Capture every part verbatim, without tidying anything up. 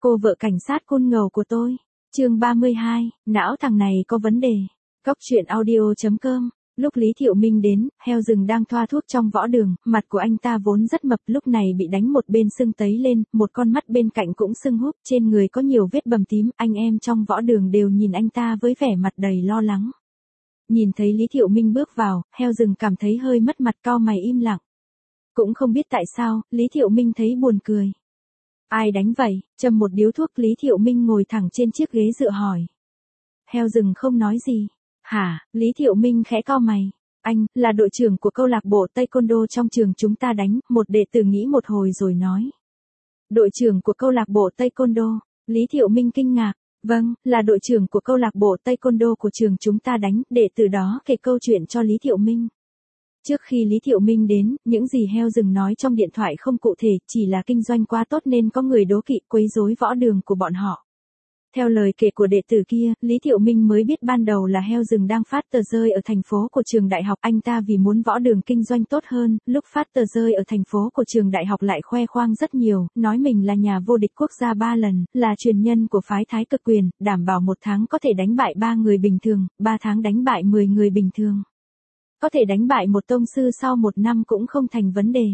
Cô vợ cảnh sát côn ngầu của tôi. Chương ba mươi hai, não thằng này có vấn đề. Cóc truyện audio chấm com. Lúc Lý Thiệu Minh đến, heo rừng đang thoa thuốc trong võ đường, mặt của anh ta vốn rất mập, lúc này bị đánh một bên sưng tấy lên, một con mắt bên cạnh cũng sưng húp, trên người có nhiều vết bầm tím, anh em trong võ đường đều nhìn anh ta với vẻ mặt đầy lo lắng. Nhìn thấy Lý Thiệu Minh bước vào, heo rừng cảm thấy hơi mất mặt, cau mày im lặng. Cũng không biết tại sao, Lý Thiệu Minh thấy buồn cười. Ai đánh vậy? Châm một điếu thuốc, Lý Thiệu Minh ngồi thẳng trên chiếc ghế dựa hỏi. Heo rừng không nói gì. Hả? Lý Thiệu Minh khẽ cau mày. Anh, là đội trưởng của câu lạc bộ Taekwondo trong trường chúng ta đánh, một đệ tử nghĩ một hồi rồi nói. Đội trưởng của câu lạc bộ Taekwondo, Lý Thiệu Minh kinh ngạc. Vâng, là đội trưởng của câu lạc bộ Taekwondo của trường chúng ta đánh, đệ tử đó kể câu chuyện cho Lý Thiệu Minh. Trước khi Lý Thiệu Minh đến, những gì heo rừng nói trong điện thoại không cụ thể, chỉ là kinh doanh quá tốt nên có người đố kỵ quấy rối võ đường của bọn họ. Theo lời kể của đệ tử kia, Lý Thiệu Minh mới biết ban đầu là heo rừng đang phát tờ rơi ở thành phố của trường đại học, anh ta vì muốn võ đường kinh doanh tốt hơn, lúc phát tờ rơi ở thành phố của trường đại học lại khoe khoang rất nhiều, nói mình là nhà vô địch quốc gia ba lần, là truyền nhân của phái Thái Cực Quyền, đảm bảo một tháng có thể đánh bại ba người bình thường, ba tháng đánh bại mười người bình thường. Có thể đánh bại một tông sư sau một năm cũng không thành vấn đề.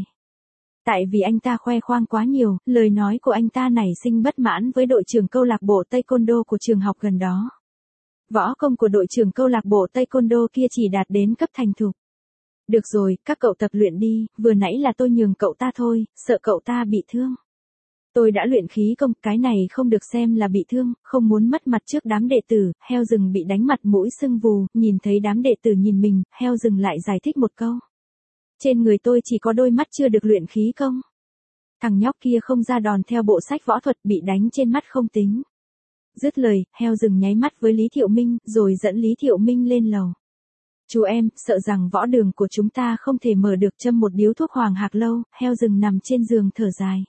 Tại vì anh ta khoe khoang quá nhiều, lời nói của anh ta nảy sinh bất mãn với đội trưởng câu lạc bộ Taekwondo của trường học gần đó. Võ công của đội trưởng câu lạc bộ Taekwondo kia chỉ đạt đến cấp thành thục. Được rồi, các cậu tập luyện đi, vừa nãy là tôi nhường cậu ta thôi, sợ cậu ta bị thương. Tôi đã luyện khí công, cái này không được xem là bị thương, không muốn mất mặt trước đám đệ tử, heo rừng bị đánh mặt mũi sưng vù, nhìn thấy đám đệ tử nhìn mình, heo rừng lại giải thích một câu. Trên người tôi chỉ có đôi mắt chưa được luyện khí công. Thằng nhóc kia không ra đòn theo bộ sách võ thuật, bị đánh trên mắt không tính. Dứt lời, heo rừng nháy mắt với Lý Thiệu Minh, rồi dẫn Lý Thiệu Minh lên lầu. Chú em, sợ rằng võ đường của chúng ta không thể mở được, châm một điếu thuốc Hoàng Hạc Lâu, heo rừng nằm trên giường thở dài.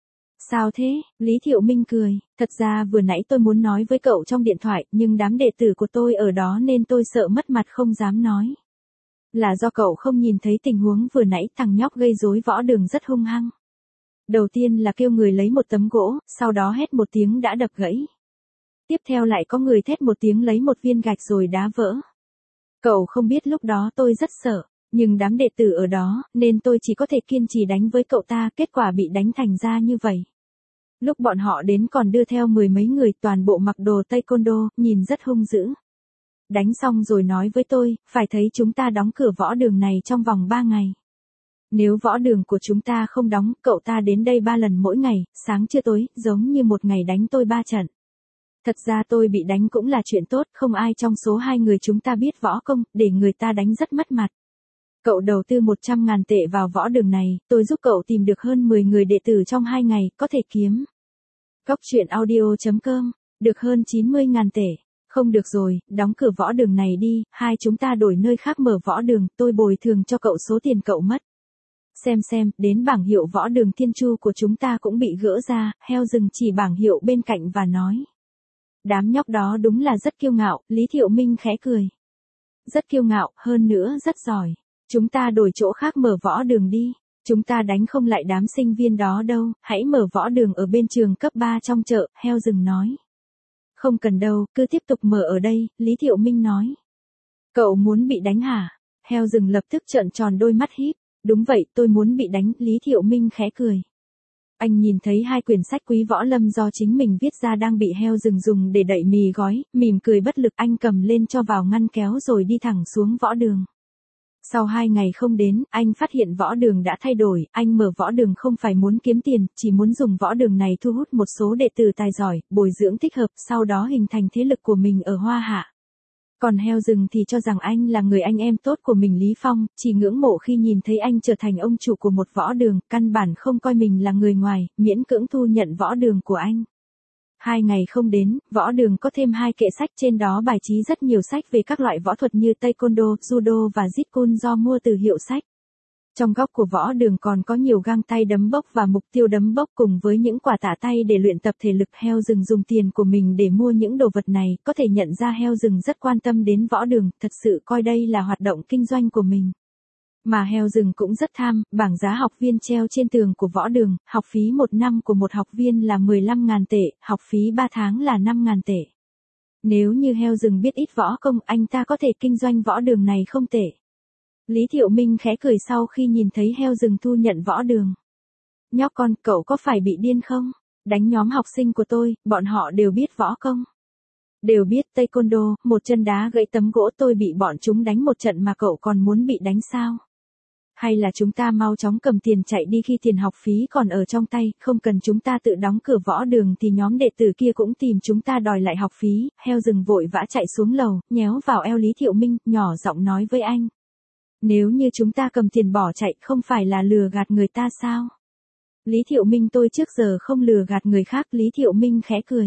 Sao thế? Lý Thiệu Minh cười, thật ra vừa nãy tôi muốn nói với cậu trong điện thoại, nhưng đám đệ tử của tôi ở đó nên tôi sợ mất mặt không dám nói. Là do cậu không nhìn thấy tình huống vừa nãy, thằng nhóc gây rối võ đường rất hung hăng. Đầu tiên là kêu người lấy một tấm gỗ, sau đó hét một tiếng đã đập gãy. Tiếp theo lại có người thét một tiếng lấy một viên gạch rồi đá vỡ. Cậu không biết lúc đó tôi rất sợ, nhưng đám đệ tử ở đó, nên tôi chỉ có thể kiên trì đánh với cậu ta, kết quả bị đánh thành ra như vậy. Lúc bọn họ đến còn đưa theo mười mấy người, toàn bộ mặc đồ Taekwondo, nhìn rất hung dữ. Đánh xong rồi nói với tôi, phải thấy chúng ta đóng cửa võ đường này trong vòng ba ngày. Nếu võ đường của chúng ta không đóng, cậu ta đến đây ba lần mỗi ngày, sáng trưa tối, giống như một ngày đánh tôi ba trận. Thật ra tôi bị đánh cũng là chuyện tốt, không ai trong số hai người chúng ta biết võ công, để người ta đánh rất mất mặt. Cậu đầu tư một trăm ngàn tệ vào võ đường này, tôi giúp cậu tìm được hơn mười người đệ tử trong hai ngày, có thể kiếm. Cóc truyện audio chấm com, được hơn chín mươi ngàn tệ. Không được rồi, đóng cửa võ đường này đi, hai chúng ta đổi nơi khác mở võ đường, tôi bồi thường cho cậu số tiền cậu mất. Xem xem, đến bảng hiệu võ đường Thiên Chu của chúng ta cũng bị gỡ ra, heo rừng chỉ bảng hiệu bên cạnh và nói. Đám nhóc đó đúng là rất kiêu ngạo, Lý Thiệu Minh khẽ cười. Rất kiêu ngạo, hơn nữa rất giỏi. Chúng ta đổi chỗ khác mở võ đường đi. Chúng ta đánh không lại đám sinh viên đó đâu, hãy mở võ đường ở bên trường cấp ba trong chợ, heo rừng nói. Không cần đâu, cứ tiếp tục mở ở đây, Lý Thiệu Minh nói. Cậu muốn bị đánh hả? Heo rừng lập tức trợn tròn đôi mắt híp. Đúng vậy, tôi muốn bị đánh, Lý Thiệu Minh khẽ cười. Anh nhìn thấy hai quyển sách Quý Võ Lâm do chính mình viết ra đang bị heo rừng dùng để đậy mì gói, mỉm cười bất lực, anh cầm lên cho vào ngăn kéo rồi đi thẳng xuống võ đường. Sau hai ngày không đến, anh phát hiện võ đường đã thay đổi, anh mở võ đường không phải muốn kiếm tiền, chỉ muốn dùng võ đường này thu hút một số đệ tử tài giỏi, bồi dưỡng thích hợp, sau đó hình thành thế lực của mình ở Hoa Hạ. Còn heo rừng thì cho rằng anh là người anh em tốt của mình Lý Phong, chỉ ngưỡng mộ khi nhìn thấy anh trở thành ông chủ của một võ đường, căn bản không coi mình là người ngoài, miễn cưỡng thu nhận võ đường của anh. Hai ngày không đến, võ đường có thêm hai kệ sách, trên đó bài trí rất nhiều sách về các loại võ thuật như Taekwondo, Judo và Jeet Kune do mua từ hiệu sách. Trong góc của võ đường còn có nhiều găng tay đấm bốc và mục tiêu đấm bốc cùng với những quả tạ tay để luyện tập thể lực. Heo rừng dùng tiền của mình để mua những đồ vật này, có thể nhận ra heo rừng rất quan tâm đến võ đường, thật sự coi đây là hoạt động kinh doanh của mình. Mà heo rừng cũng rất tham, bảng giá học viên treo trên tường của võ đường, học phí một năm của một học viên là mười lăm ngàn tệ, học phí ba tháng là năm ngàn tệ. Nếu như heo rừng biết ít võ công, anh ta có thể kinh doanh võ đường này không tệ. Lý Thiệu Minh khẽ cười sau khi nhìn thấy heo rừng thu nhận võ đường. Nhóc con, cậu có phải bị điên không? Đánh nhóm học sinh của tôi, bọn họ đều biết võ công. Đều biết taekwondo, một chân đá gãy tấm gỗ tôi bị bọn chúng đánh một trận mà cậu còn muốn bị đánh sao? Hay là chúng ta mau chóng cầm tiền chạy đi khi tiền học phí còn ở trong tay, không cần chúng ta tự đóng cửa võ đường thì nhóm đệ tử kia cũng tìm chúng ta đòi lại học phí. Heo rừng vội vã chạy xuống lầu, nhéo vào eo Lý Thiệu Minh, nhỏ giọng nói với anh. Nếu như chúng ta cầm tiền bỏ chạy không phải là lừa gạt người ta sao? Lý Thiệu Minh tôi trước giờ không lừa gạt người khác. Lý Thiệu Minh khẽ cười.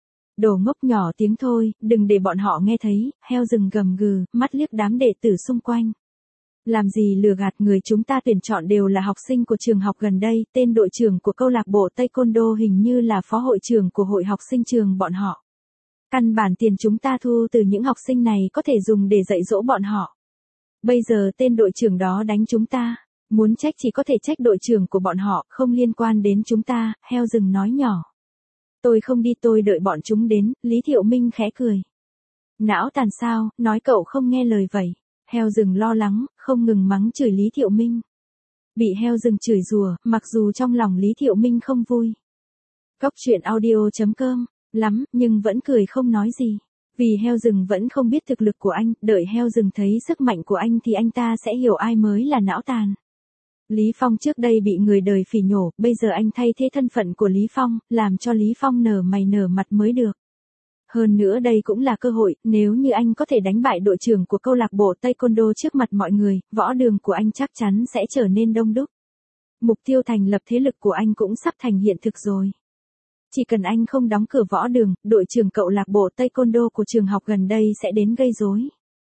Đồ ngốc, nhỏ tiếng thôi, đừng để bọn họ nghe thấy. Heo rừng gầm gừ, mắt liếc đám đệ tử xung quanh. Làm gì lừa gạt, người chúng ta tuyển chọn đều là học sinh của trường học gần đây, tên đội trưởng của câu lạc bộ taekwondo hình như là phó hội trưởng của hội học sinh trường bọn họ. Căn bản tiền chúng ta thu từ những học sinh này có thể dùng để dạy dỗ bọn họ. Bây giờ tên đội trưởng đó đánh chúng ta, muốn trách chỉ có thể trách đội trưởng của bọn họ, không liên quan đến chúng ta. Heo rừng nói nhỏ. Tôi không đi, tôi đợi bọn chúng đến. Lý Thiệu Minh khẽ cười. Não tàn sao, nói cậu không nghe lời vậy. Heo rừng lo lắng, không ngừng mắng chửi Lý Thiệu Minh. Bị heo rừng chửi rủa, mặc dù trong lòng Lý Thiệu Minh không vui. Cóc truyện audio chấm com, lắm, nhưng vẫn cười không nói gì. Vì heo rừng vẫn không biết thực lực của anh, đợi heo rừng thấy sức mạnh của anh thì anh ta sẽ hiểu ai mới là não tàn. Lý Phong trước đây bị người đời phỉ nhổ, bây giờ anh thay thế thân phận của Lý Phong, làm cho Lý Phong nở mày nở mặt mới được. Hơn nữa đây cũng là cơ hội, nếu như anh có thể đánh bại đội trưởng của câu lạc bộ taekwondo trước mặt mọi người, võ đường của anh chắc chắn sẽ trở nên đông đúc. Mục tiêu thành lập thế lực của anh cũng sắp thành hiện thực rồi. Chỉ cần anh không đóng cửa võ đường, đội trưởng câu lạc bộ taekwondo của trường học gần đây sẽ đến gây rối.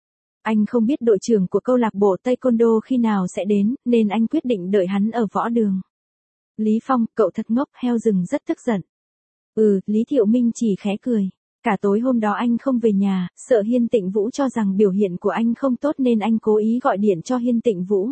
Anh không biết đội trưởng của câu lạc bộ taekwondo khi nào sẽ đến, nên anh quyết định đợi hắn ở võ đường. Lý Phong, cậu thật ngốc. Heo rừng rất tức giận. Ừ, Lý Thiệu Minh chỉ khẽ cười. Cả tối hôm đó anh không về nhà, sợ Hiên Tịnh Vũ cho rằng biểu hiện của anh không tốt nên anh cố ý gọi điện cho Hiên Tịnh Vũ.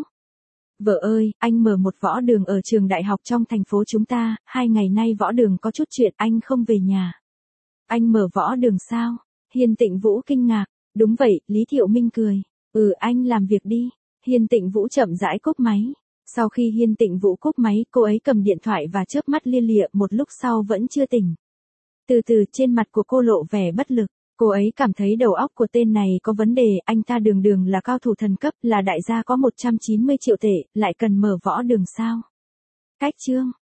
Vợ ơi, anh mở một võ đường ở trường đại học trong thành phố chúng ta, hai ngày nay võ đường có chút chuyện, anh không về nhà. Anh mở võ đường sao? Hiên Tịnh Vũ kinh ngạc. Đúng vậy, Lý Thiệu Minh cười. Ừ, anh làm việc đi. Hiên Tịnh Vũ chậm rãi cúp máy. Sau khi Hiên Tịnh Vũ cúp máy, cô ấy cầm điện thoại và chớp mắt lia lịa, một lúc sau vẫn chưa tỉnh. Từ từ trên mặt của cô lộ vẻ bất lực. Cô ấy cảm thấy đầu óc của tên này có vấn đề, anh ta đường đường là cao thủ thần cấp, là đại gia có một trăm chín mươi triệu tệ, lại cần mở võ đường sao? Cách chương